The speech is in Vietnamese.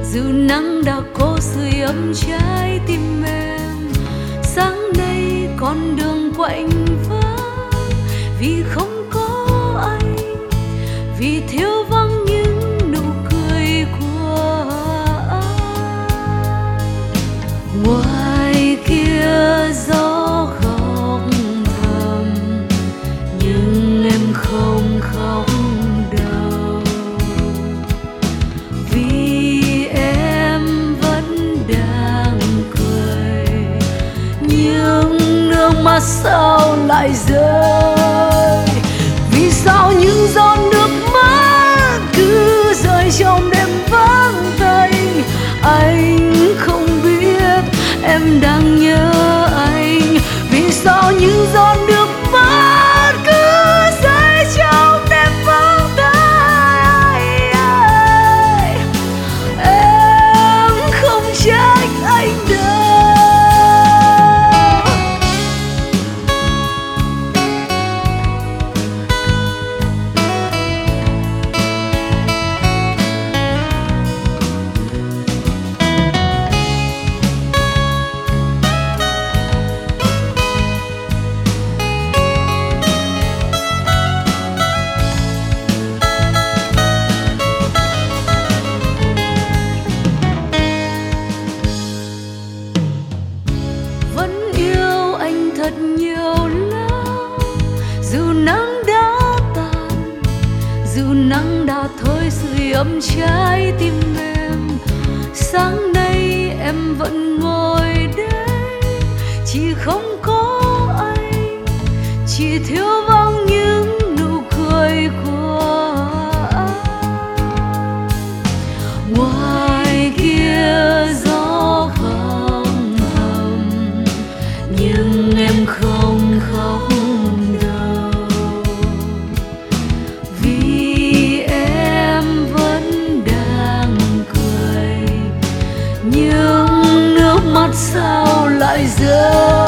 dù nắng đã cố sưởi ấm trái tim em. Sáng nay con đường quạnh vắng vì không có anh, vì thiếu vắng những nụ cười của anh. Ngoài kia gió khóc thầm nhưng em không khóc đâu, vì em vẫn đang cười nhưng nước mắt sao lại rơi. Vì sao những giọt nước mắt cứ rơi trong đêm vắng tênh. Anh không biết em đang nhớ anh. Vì sao những giọt nước mắt cứ rơi trong đêm vắng tênh. Em không trách anh đâu. Thật nhiều lắm, dù nắng đã tàn, dù nắng đã thôi sưởi ấm trái tim em. Sáng nay em vẫn ngồi đây, chỉ không có anh, chỉ thiếu vắng những nụ cười của anh. Ngoài kia gió không thầm nhưng em không khóc đâu, vì em vẫn đang cười nhưng nước mắt sao lại rơi.